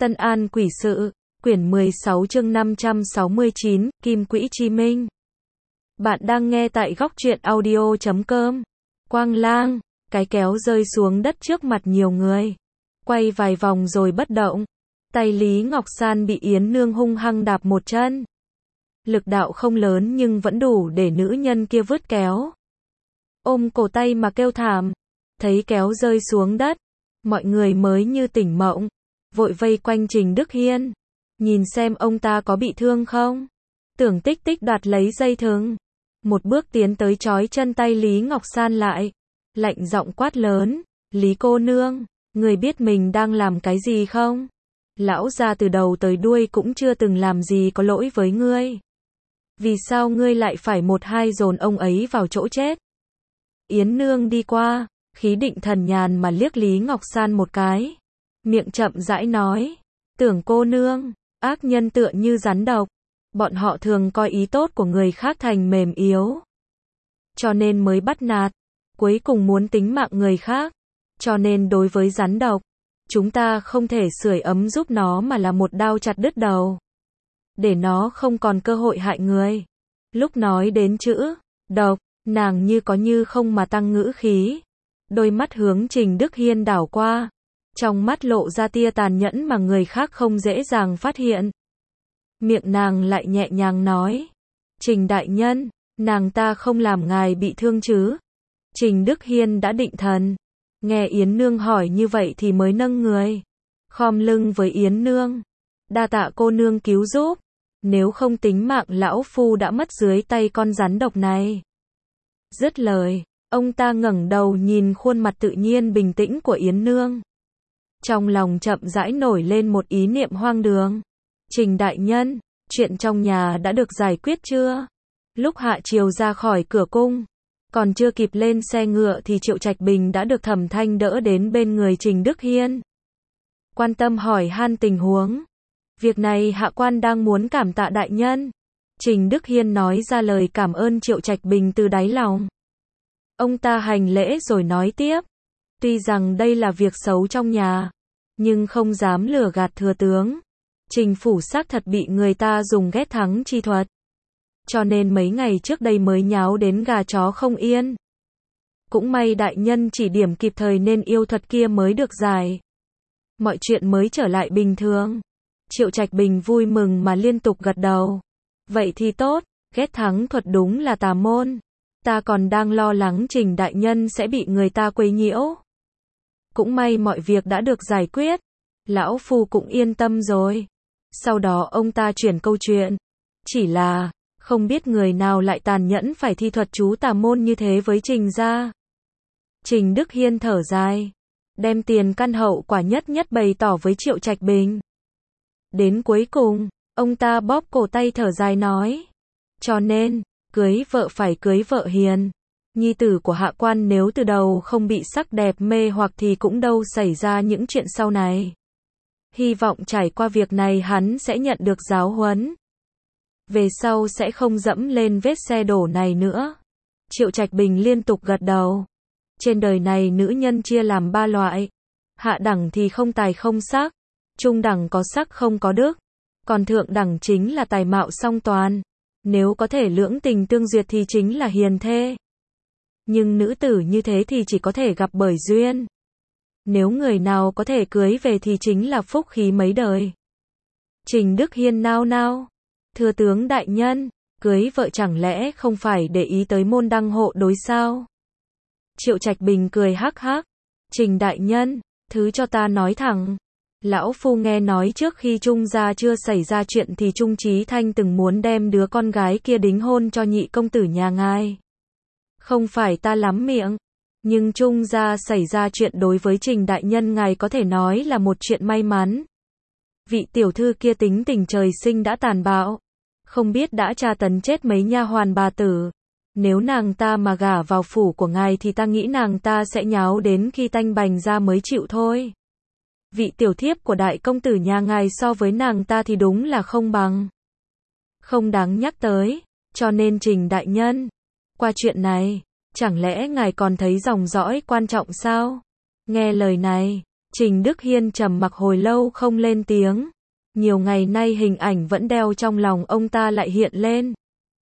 Tân An Quỷ Sự, quyển 16 chương 569, Kim Quỹ Chi Minh. Bạn đang nghe tại góc truyện audio.com. Quang lang, cái kéo rơi xuống đất trước mặt nhiều người. Quay vài vòng rồi bất động. Tay Lý Ngọc San bị Yến Nương hung hăng đạp một chân. Lực đạo không lớn nhưng vẫn đủ để nữ nhân kia vứt kéo. Ôm cổ tay mà kêu thảm. Thấy kéo rơi xuống đất, mọi người mới như tỉnh mộng. Vội vây quanh Trình Đức Hiên. Nhìn xem ông ta có bị thương không? Tưởng Tích Tích đoạt lấy dây thừng. Một bước tiến tới trói chân tay Lý Ngọc San lại. Lạnh giọng quát lớn. Lý cô nương, người biết mình đang làm cái gì không? Lão gia từ đầu tới đuôi cũng chưa từng làm gì có lỗi với ngươi. Vì sao ngươi lại phải một hai dồn ông ấy vào chỗ chết? Yến Nương đi qua, khí định thần nhàn mà liếc Lý Ngọc San một cái. Miệng chậm rãi nói, Tưởng cô nương, ác nhân tựa như rắn độc. Bọn họ thường coi ý tốt của người khác thành mềm yếu. Cho nên mới bắt nạt, cuối cùng muốn tính mạng người khác. Cho nên đối với rắn độc, chúng ta không thể sưởi ấm giúp nó mà là một đao chặt đứt đầu. Để nó không còn cơ hội hại người. Lúc nói đến chữ độc, nàng như có như không mà tăng ngữ khí. Đôi mắt hướng Trình Đức Hiên đảo qua. Trong mắt lộ ra tia tàn nhẫn mà người khác không dễ dàng phát hiện. Miệng nàng lại nhẹ nhàng nói. Trình đại nhân, nàng ta không làm ngài bị thương chứ? Trình Đức Hiên đã định thần. Nghe Yến Nương hỏi như vậy thì mới nâng người. Khom lưng với Yến Nương. Đa tạ cô nương cứu giúp. Nếu không tính mạng lão phu đã mất dưới tay con rắn độc này. Dứt lời, ông ta ngẩng đầu nhìn khuôn mặt tự nhiên bình tĩnh của Yến Nương. Trong lòng chậm rãi nổi lên một ý niệm hoang đường. Trình đại nhân, chuyện trong nhà đã được giải quyết chưa? Lúc hạ triều ra khỏi cửa cung, còn chưa kịp lên xe ngựa thì Triệu Trạch Bình đã được Thẩm Thanh đỡ đến bên người Trình Đức Hiên. Quan tâm hỏi han tình huống. Việc này hạ quan đang muốn cảm tạ đại nhân. Trình Đức Hiên nói ra lời cảm ơn Triệu Trạch Bình từ đáy lòng. Ông ta hành lễ rồi nói tiếp. Tuy rằng đây là việc xấu trong nhà, nhưng không dám lừa gạt thừa tướng. Trình phủ xác thật bị người ta dùng ghét thắng chi thuật. Cho nên mấy ngày trước đây mới nháo đến gà chó không yên. Cũng may đại nhân chỉ điểm kịp thời nên yêu thuật kia mới được giải. Mọi chuyện mới trở lại bình thường. Triệu Trạch Bình vui mừng mà liên tục gật đầu. Vậy thì tốt, ghét thắng thuật đúng là tà môn. Ta còn đang lo lắng Trình đại nhân sẽ bị người ta quấy nhiễu. Cũng may mọi việc đã được giải quyết. Lão phu cũng yên tâm rồi. Sau đó ông ta chuyển câu chuyện. Chỉ là, không biết người nào lại tàn nhẫn phải thi thuật chú tà môn như thế với Trình gia. Trình Đức Hiên thở dài. Đem tiền căn hậu quả nhất bày tỏ với Triệu Trạch Bình. Đến cuối cùng, ông ta bóp cổ tay thở dài nói. Cho nên, cưới vợ phải cưới vợ hiền. Nhi tử của hạ quan nếu từ đầu không bị sắc đẹp mê hoặc thì cũng đâu xảy ra những chuyện sau này. Hy vọng trải qua việc này hắn sẽ nhận được giáo huấn. Về sau sẽ không dẫm lên vết xe đổ này nữa. Triệu Trạch Bình liên tục gật đầu. Trên đời này nữ nhân chia làm 3 loại. Hạ đẳng thì không tài không sắc. Trung đẳng có sắc không có đức. Còn thượng đẳng chính là tài mạo song toàn. Nếu có thể lưỡng tình tương duyệt thì chính là hiền thê. Nhưng nữ tử như thế thì chỉ có thể gặp bởi duyên. Nếu người nào có thể cưới về thì chính là phúc khí mấy đời. Trình Đức Hiên nao nao. Thưa tướng đại nhân, cưới vợ chẳng lẽ không phải để ý tới môn đăng hộ đối sao? Triệu Trạch Bình cười hắc hắc. Trình đại nhân, thứ cho ta nói thẳng. Lão phu nghe nói trước khi Trung gia chưa xảy ra chuyện thì Trung Chí Thanh từng muốn đem đứa con gái kia đính hôn cho nhị công tử nhà ngài. Không phải ta lắm miệng, nhưng Trung gia xảy ra chuyện đối với Trình đại nhân ngài có thể nói là một chuyện may mắn. Vị tiểu thư kia tính tình trời sinh đã tàn bạo, không biết đã tra tấn chết mấy nha hoàn bà tử. Nếu nàng ta mà gả vào phủ của ngài thì ta nghĩ nàng ta sẽ nháo đến khi tanh bành ra mới chịu thôi. Vị tiểu thiếp của đại công tử nhà ngài so với nàng ta thì đúng là không bằng. Không đáng nhắc tới, cho nên Trình đại nhân, qua chuyện này, chẳng lẽ ngài còn thấy dòng dõi quan trọng sao? Nghe lời này, Trình Đức Hiên trầm mặc hồi lâu không lên tiếng. Nhiều ngày nay hình ảnh vẫn đeo trong lòng ông ta lại hiện lên.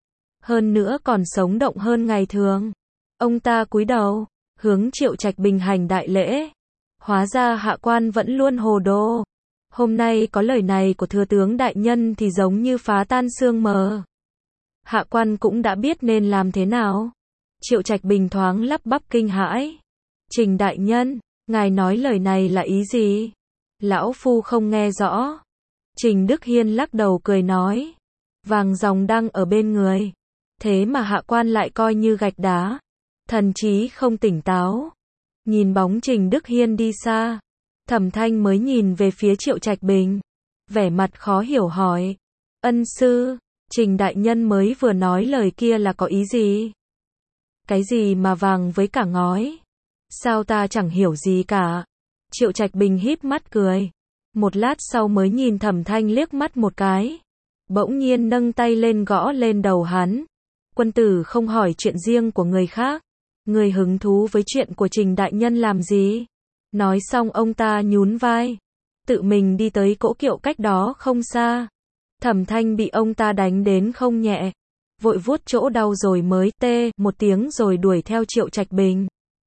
Hơn nữa còn sống động hơn ngày thường. Ông ta cúi đầu, hướng Triệu Trạch Bình hành đại lễ. Hóa ra hạ quan vẫn luôn hồ đồ. Hôm nay có lời này của thừa tướng đại nhân thì giống như phá tan sương mờ. Hạ quan cũng đã biết nên làm thế nào. Triệu Trạch Bình thoáng lắp bắp kinh hãi. Trình đại nhân, ngài nói lời này là ý gì? Lão phu không nghe rõ. Trình Đức Hiên lắc đầu cười nói. Vàng ròng đang ở bên người. Thế mà hạ quan lại coi như gạch đá. Thần trí không tỉnh táo. Nhìn bóng Trình Đức Hiên đi xa. Thẩm Thanh mới nhìn về phía Triệu Trạch Bình. Vẻ mặt khó hiểu hỏi. Ân sư, Trình đại nhân mới vừa nói lời kia là có ý gì? Cái gì mà vàng với cả ngói? Sao ta chẳng hiểu gì cả? Triệu Trạch Bình híp mắt cười. Một lát sau mới nhìn Thẩm Thanh liếc mắt một cái. Bỗng nhiên nâng tay lên gõ lên đầu hắn. Quân tử không hỏi chuyện riêng của người khác. Người hứng thú với chuyện của Trình đại nhân làm gì? Nói xong ông ta nhún vai. Tự mình đi tới cỗ kiệu cách đó không xa. Thẩm Thanh bị ông ta đánh đến không nhẹ. Vội vuốt chỗ đau rồi mới tê một tiếng rồi đuổi theo Triệu Trạch Bình.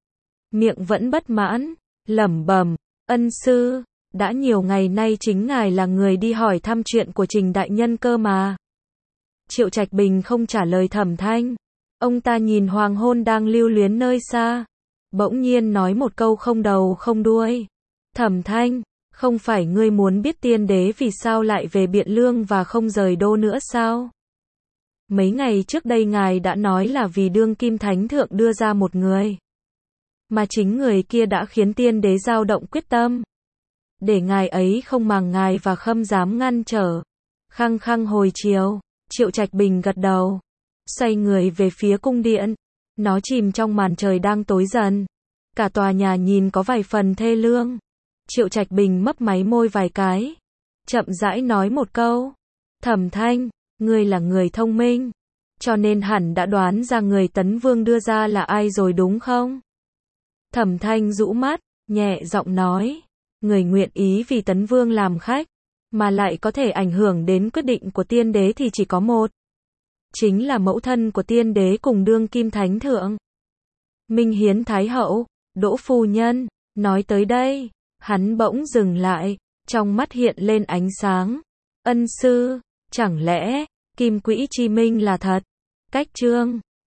Miệng vẫn bất mãn, lẩm bẩm, ân sư, đã nhiều ngày nay chính ngài là người đi hỏi thăm chuyện của Trình đại nhân cơ mà. Triệu Trạch Bình không trả lời Thẩm Thanh. Ông ta nhìn hoàng hôn đang lưu luyến nơi xa. Bỗng nhiên nói một câu không đầu không đuôi. Thẩm Thanh, không phải ngươi muốn biết tiên đế vì sao lại về Biện Lương và không rời đô nữa sao? Mấy ngày trước đây ngài đã nói là vì đương kim thánh thượng đưa ra một người. Mà chính người kia đã khiến tiên đế dao động quyết tâm. Để ngài ấy không màng ngài và Khâm dám ngăn trở. Khăng khăng hồi chiều, Triệu Trạch Bình gật đầu. Xoay người về phía cung điện. Nó chìm trong màn trời đang tối dần. Cả tòa nhà nhìn có vài phần thê lương. Triệu Trạch Bình mấp máy môi vài cái. Chậm rãi nói một câu. Thẩm Thanh, ngươi là người thông minh. Cho nên hẳn đã đoán ra người Tấn Vương đưa ra là ai rồi đúng không? Thẩm Thanh rũ mắt, nhẹ giọng nói. Người nguyện ý vì Tấn Vương làm khách. Mà lại có thể ảnh hưởng đến quyết định của tiên đế thì chỉ có một. Chính là mẫu thân của tiên đế cùng đương kim thánh thượng. Minh Hiến Thái Hậu, Đỗ Phu Nhân. Nói tới đây, hắn bỗng dừng lại, trong mắt hiện lên ánh sáng. Ân sư, chẳng lẽ, Kim Quỹ Chi Minh là thật? Cách chương